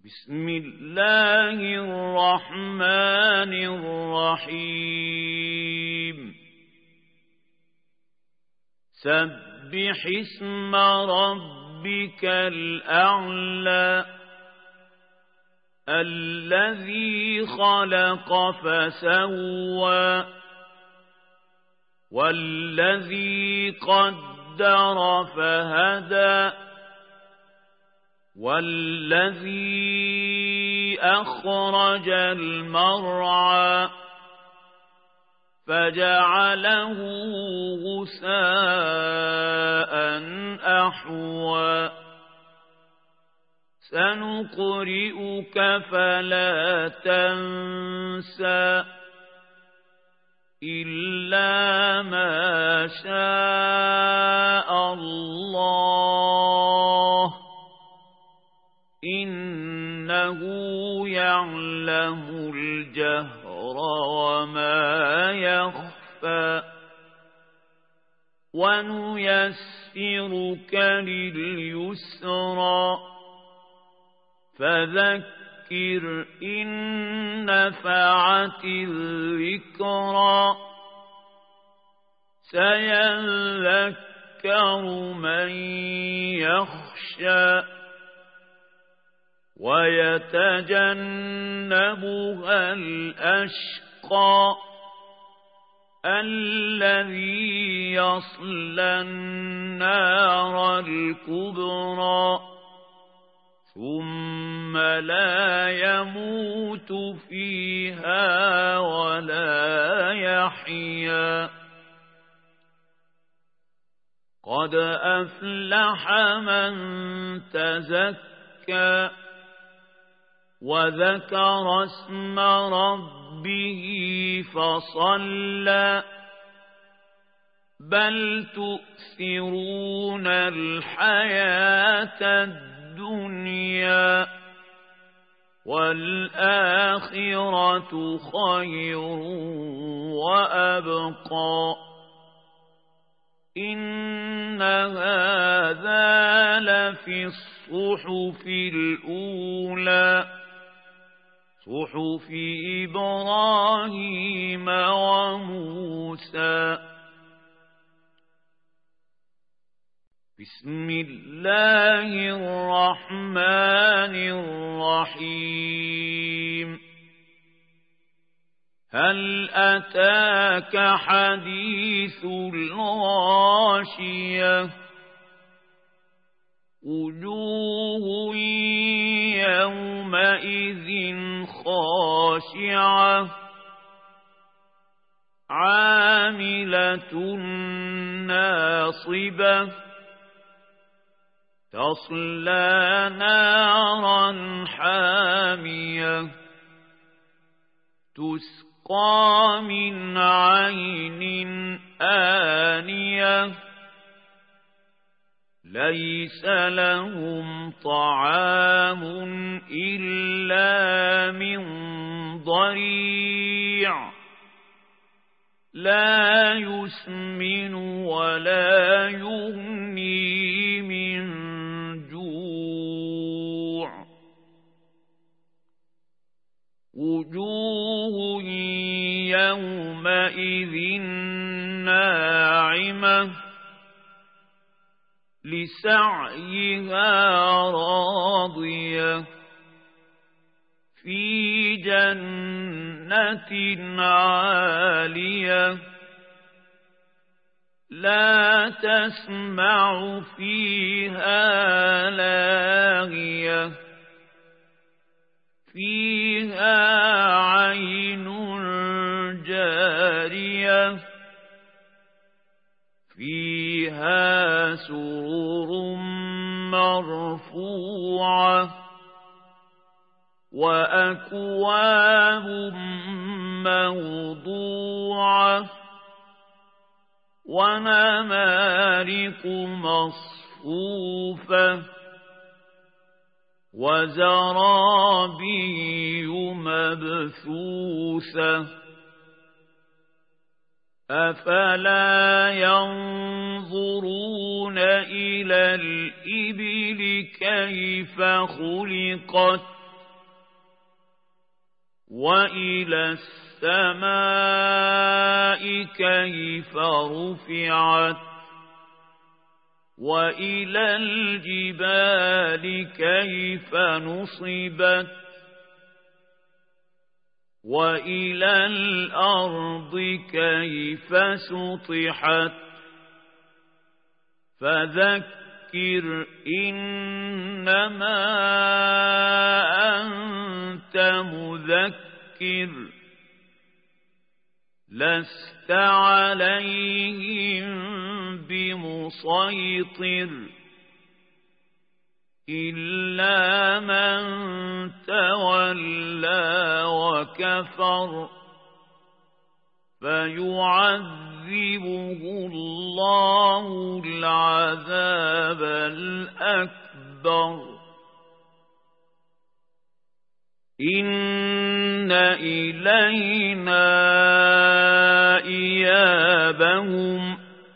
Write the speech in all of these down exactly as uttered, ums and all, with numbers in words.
بسم الله الرحمن الرحيم سبح اسم ربك الأعلى الذي خلق فسوى والذي قدر فهدى والذي أخرج المرعى فجعله غثاء أحوى سنقرئك فلا تنسى إلا ما شاء الله إنه يعلم الجهر وما يخفى ونيسرك لليسرى فذكر إن نفعت الذكرى سيذكر من يخشى ويتجنبها الأشقى الذي يصلى النار الكبرى ثم لا يموت فيها ولا يحيا قد أفلح من تزكى وذكر اسم ربه فصلى بل تؤثرون الحياة الدنيا والآخرة خير وأبقى إن هذا لفي الصحف الأولى صحف إبراهيم وموسى بسم الله الرحمن الرحيم هل أتاك حديث الغاشية وجوه يومئذ خاشعة عاملة ناصبة تصلى نارا حامية تسقى من عين آنية ليس لهم طعام إلا من ضريع لا يسمن ولا يغني من جوع وجوه يومئذ ناعمة لسعيها راضية في جنة عالية لا تسمع فيها لاغية فيها عين جارية فيها سرر مرفوعة وأكواب موضوعة ونمارق مصفوفة وزرابي مبثوثة أفلا ينظرون إلى الإبل كيف خلقت وإلى السماء كيف رفعت وإلى الجبال كيف نصبت وإلى الأرض كيف سطحت فذكر إنما أنت مذكر لست عليهم بمسيطر إلا من تولى وكفر فيعذبه الله العذاب الأكبر إن إلينا إيابهم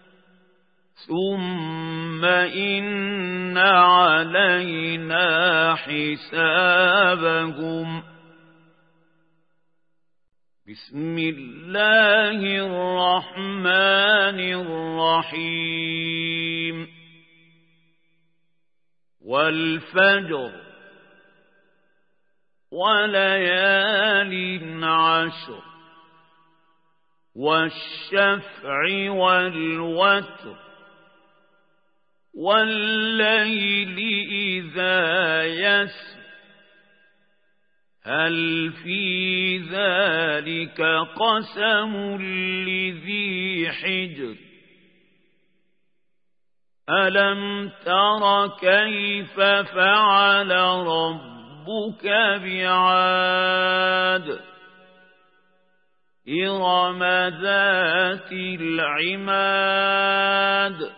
ثم إن علينا حسابهم بسم الله الرحمن الرحيم والفجر وليال عشر والشفع والوتر والليل إذا يسر هل في ذلك قسم لذي حجر ألم تر كيف فعل ربك بعاد إرم ذات العماد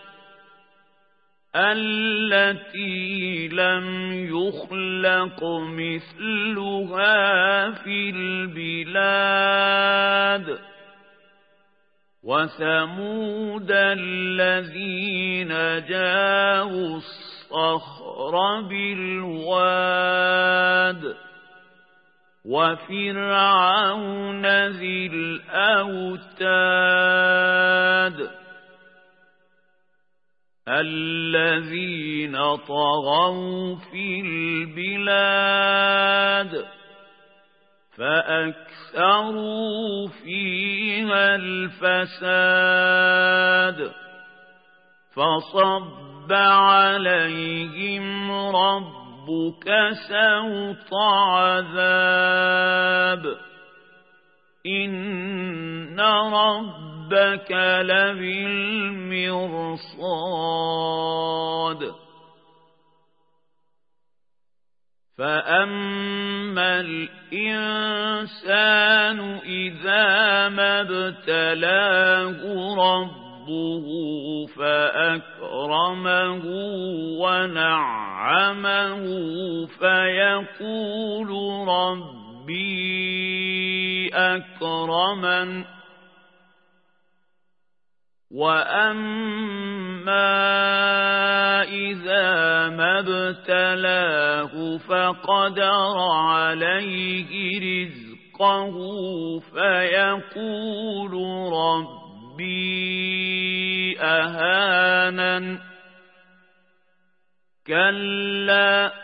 التي لم يخلق مثلها في البلاد وثمود الذين جابوا الصخر بالواد وفرعون ذي الأوتاد الذين طغوا في البلاد فأكثروا فيها الفساد فصب عليهم ربك سوط عذاب إن ربك لبالمرصاد فأما الإنسان إذا ما ابتلاه ربه فأكرمه ونعمه فيقول ربي أكرمن وأما إذا ما ابتلاه فقدر عليه رزقه فيقول ربي أهانن كلا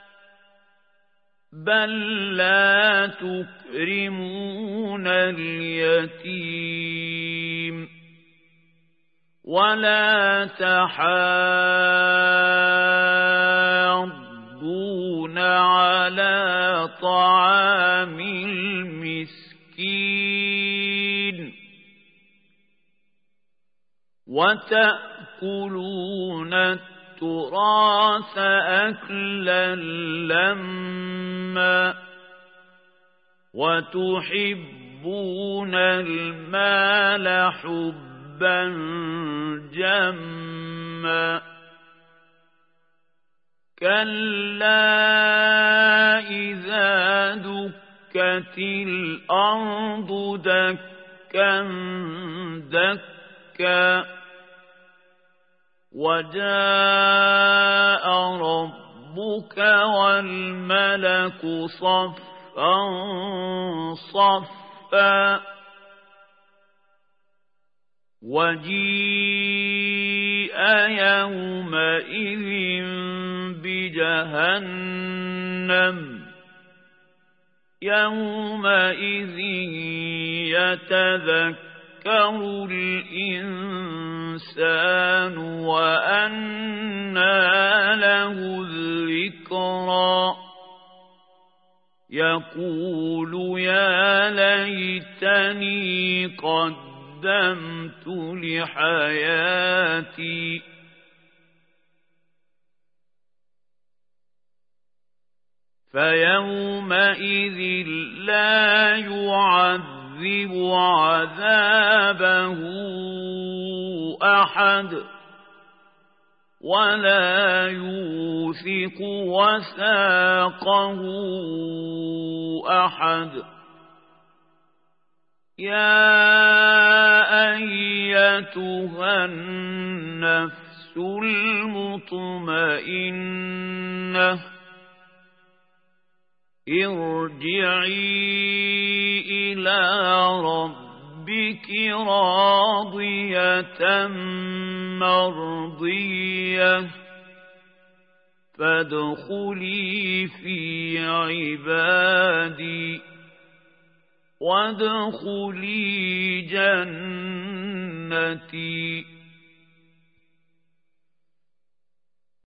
بل لا تكرمون اليتيم ولا تحاضون على طعام المسكين وتأكلون التراث أكلا لما وتحبون المال حبا جما كلا إذا دكت الأرض دكا دكا وجاء ربك والملك صفا صفا وجيء يومئذ بجهنم يومئذ يتذكر الإنسان وأنى له الذكرى يقول يا ليتني قدمت لحياتي فيومئذ لا يعذب عذابه أحد ولا يوثق وثاقه أحد يا أيتها النفس المطمئنة ارجعي إلى ربك راضية مرضية فادخلي في عبادي وادخلي جنتي.